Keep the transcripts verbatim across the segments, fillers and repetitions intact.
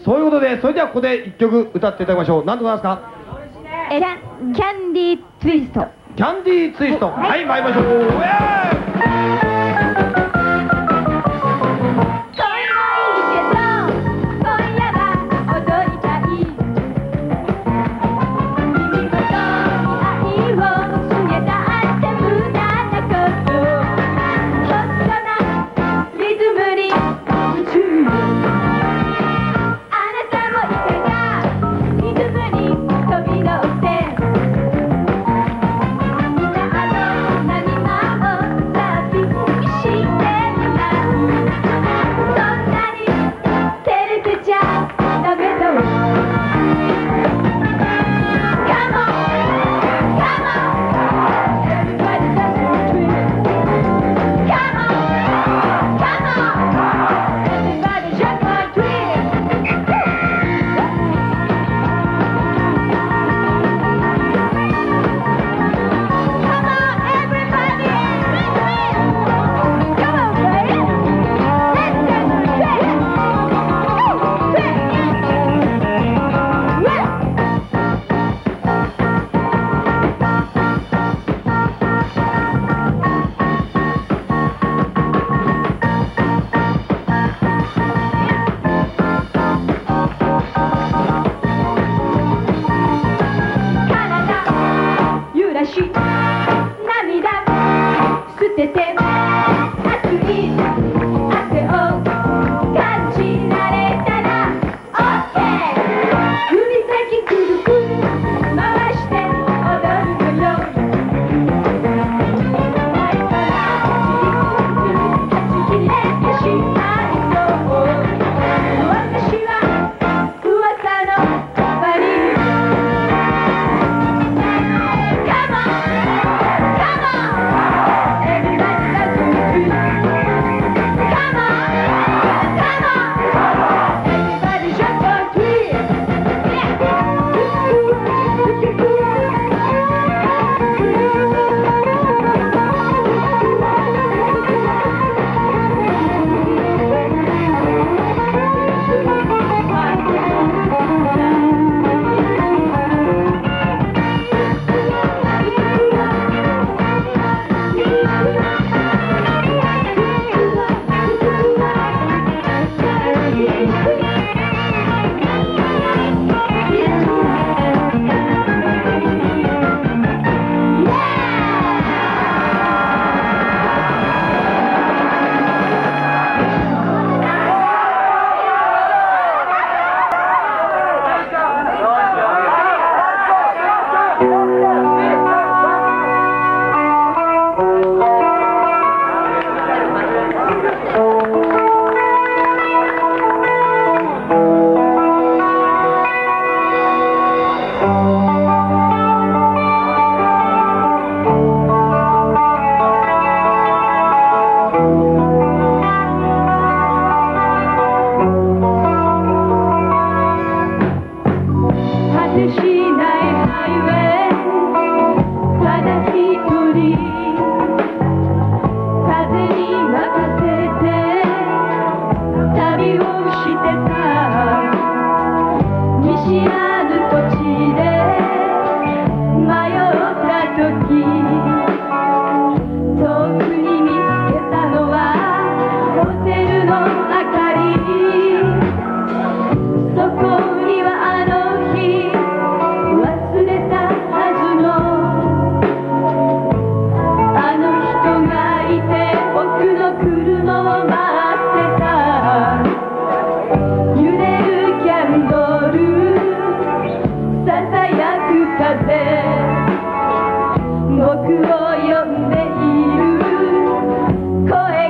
そういうことで、それではここで一曲歌っていただきましょう。何でございますか？ えキャンキャンディーツイスト。 キャンディーツイスト。はい、参りましょう。ウェー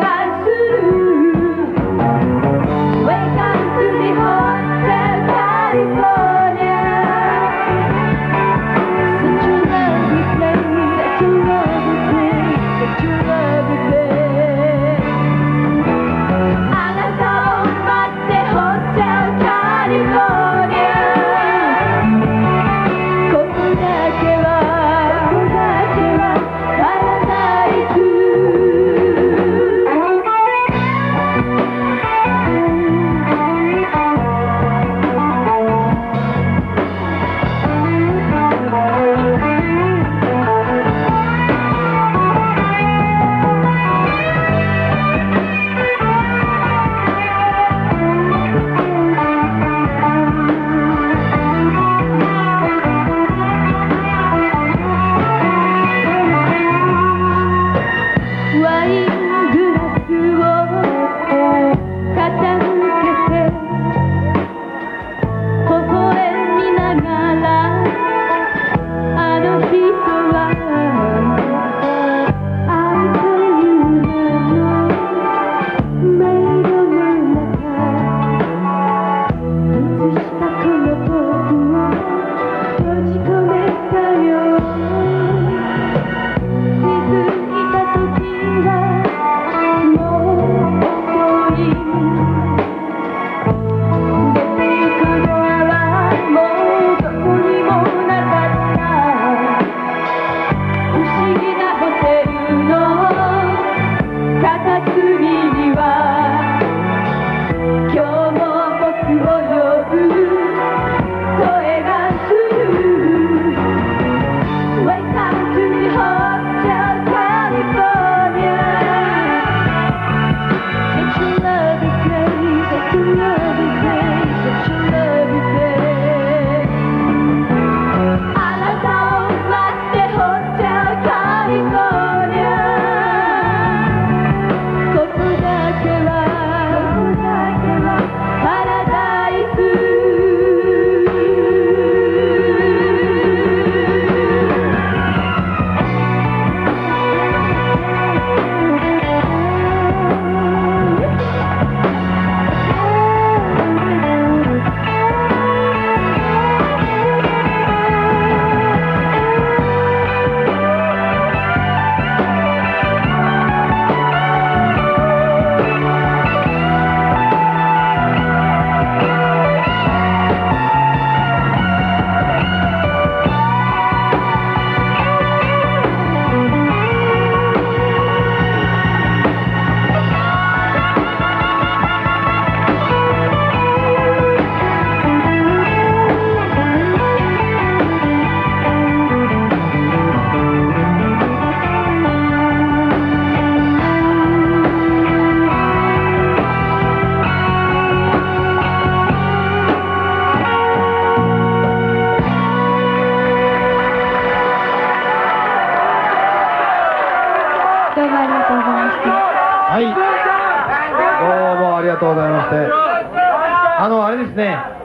Welcome to the hotel.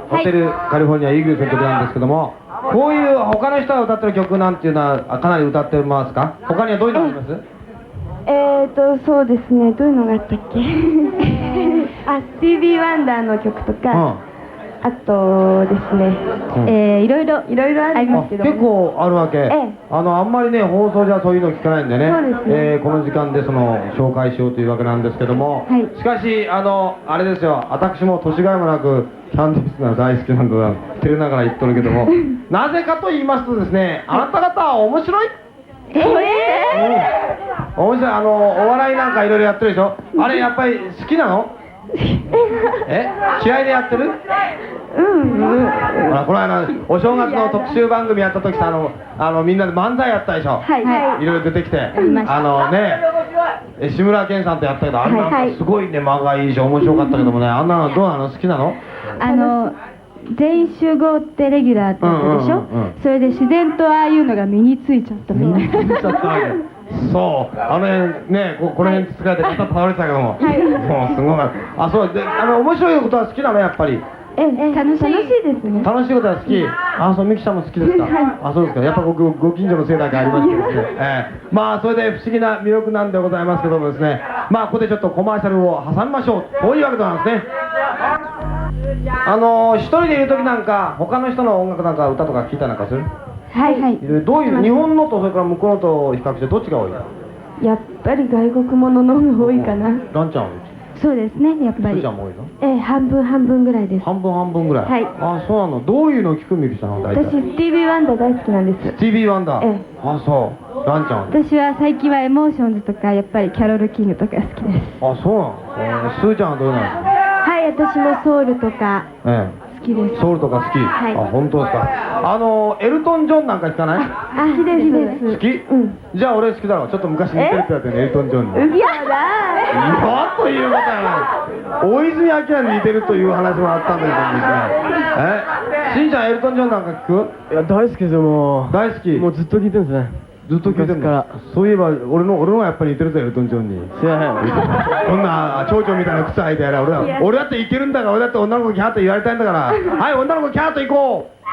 ホテルカリフォルニアイーグルスの曲なんですけども、こういう他の人が歌ってる曲なんていうのはかなり歌ってますか？他にはどういうのがあります？ えーと、そうですね、どういうのがあったっけあ、スティービー・ワンダーの曲とか、うん、あとですね、うん、えー、いろいろ、いろいろありますけど、 結構あるわけ、ええ、あの、あんまりね、放送じゃそういうの聞かないんでね、そうですね、えー、この時間でその、紹介しようというわけなんですけども、はい、しかし、あの、あれですよ、私も年がいもなく、キャンディーズが大好きなんだが、照れながら言っとるけども、なぜかと言いますとですね、あなた方は面白いえー、 うん、面白い、あの、お笑いなんかいろいろやってるでしょ、あれやっぱり好きなの？え、試合でやってる？うん、うん、ほらこの間お正月の特集番組やった時さ、あのあのみんなで漫才やったでしょ。はいはい、いろいろ出てきて、あのね、志村けんさんとやったけど、あんなすごいね、間がいいし面白かったけどもね、あんなのどうなの？好きなの？ あの全員集合ってレギュラーってやったでしょ。それで自然とああいうのが身についちゃったみたいな。 身についちゃったわけ。そう、あの辺ね、こ, この辺使えて肩倒れてたけども、はい、もうすごい。あ、そうで、あの面白いことは好きなのやっぱり。 え、え、楽しいですね。 楽しいことは好き。あ、そう、ミキさんも好きですか。あ、そうですか。やっぱ僕ご近所のせいだけありますけどね。えー、まあそれで不思議な魅力なんでございますけどもですね。まあここでちょっとコマーシャルを挟みましょう。こういうわけなんですね。あのー、一人でいる時なんか他の人の音楽なんか歌とか聞いたりなんかする？ はいはい。 どういう日本のとそれから向こうのと比較してどっちが多い？ やっぱり外国ものの方が多いかな。 ランちゃん？ そうですね、やっぱり。 すーちゃんも多いの？ ええ、半分半分ぐらいです。 半分半分ぐらい。はい。あ、そうなの。どういうのを聞くみきさんの大体？ 私スティービー・ワンダー大好きなんです。 スティービー・ワンダー。 ええ。 あ、そう。ランちゃん。 私は最近はエモーションズとかやっぱりキャロル・キングとか好きです。 あ、そうなの。えー、スーちゃんはどうなの？ はい、私もソウルとか。ええ。好きです。 ソウルとか好き。はい。あ、本当ですか。あのエルトン・ジョンなんか聞かない？ あ、好きです。 好き？うん。じゃあ俺好きだろ。ちょっと昔似てるってやってね、エルトン・ジョンに。 いやだ。 今ということはない。大泉洋に似てるという話もあったんですけどね。え、しんちゃんエルトン・ジョンなんか聞く？ いや大好きですよ。もう大好き。 もうずっと聞いてるんですね。 ずっと聞いてるから。そういえば俺の俺のがやっぱり似てるぜエルトン・ジョンに。 すいません。 こんな蝶々みたいな靴履いてやら俺だ俺だっていけるんだから、俺だって女の子キャーと言われたいんだから。はい、女の子キャーと行こう。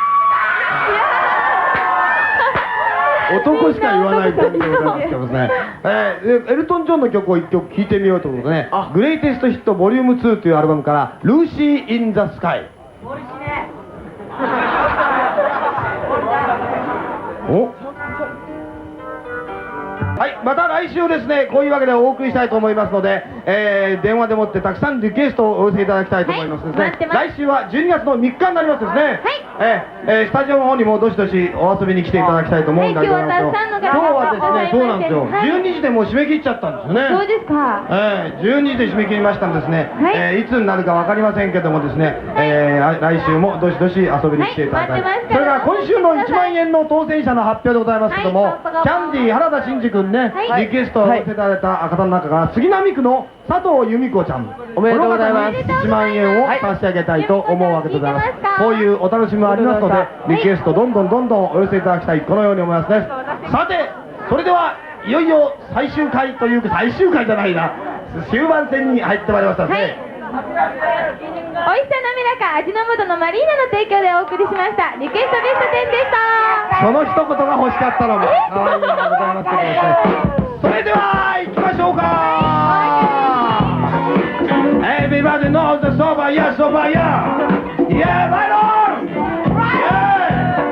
男しか言わない感じでございますけどね。えー、エルトン・ジョンの曲を一曲聴いてみようということでね、グレイテストヒットボリュームツーというアルバムから「ルーシー・イン・ザ・スカイ」。お、はい、また来週ですね、こういうわけでお送りしたいと思いますので、えー、電話でもってたくさんリクエストをお寄せいただきたいと思いますですね、はい、来週はじゅうにがつのみっかになりますですね、はい、えーえー、スタジオの方にもどしどしお遊びに来ていただきたいと思うんだけど、はい、今日はですね、そうなんですよ、はい、じゅうにじでもう締め切っちゃったんですよね。 そうですか。 えー、じゅうにじで締め切りましたんですね、はい、えー、いつになるか分かりませんけどもですね、えー、来週もどしどし遊びに来ていただきたい、はい、それから今週のいちまんえんの当選者の発表でございますけども、はい、キャンディー原田真二君ね、はい、リクエストを寄せいただいた方の中から杉並区の佐藤由美子ちゃん、 おめでとうございます。 いちまんえんを差し上げたいと思うわけでございます。こういうお楽しみもありますので、リクエストどんどんどんどんお寄せいただきたい、このように思いますね。さて、それではいよいよ最終回というか、最終回じゃないな、終盤戦に入ってまいりましたね。はい、美味しさ滑らか味の素のマリーナの提供でお送りしましたリクエストベストテンでした。その一言が欲しかったのも可愛いのでございますけどですね。それでは行きましょうか。Everybody knows the soba, yeah, soba, yeah. Yeah, right on. Yeah.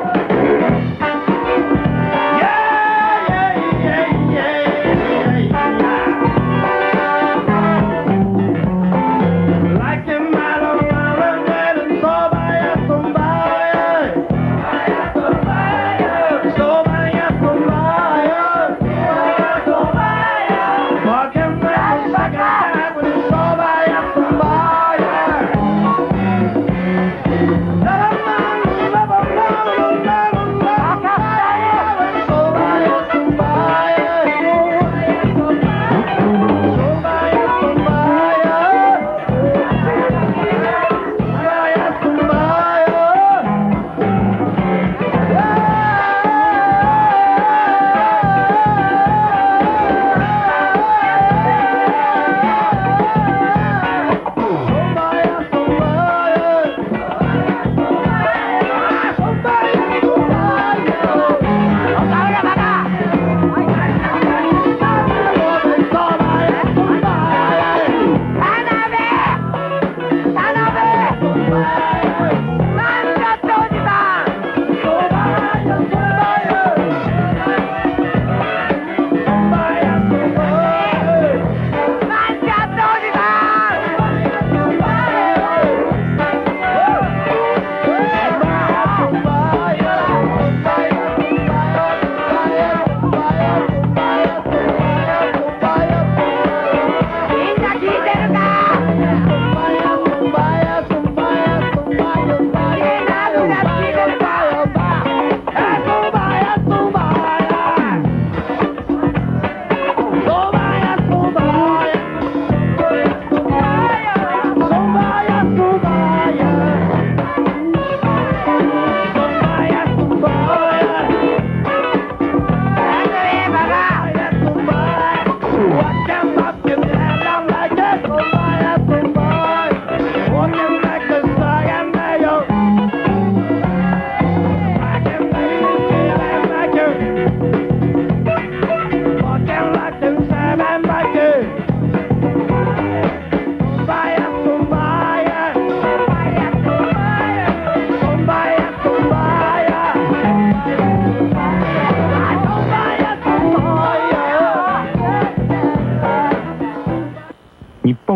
Yeah, yeah, yeah, yeah, yeah. Like a man of ramen and soba, yeah, soba, yeah. Soba, yeah, soba, yeah. Soba, yeah. Walking around like a with soba, yeah, soba, yeah.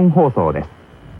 放送です。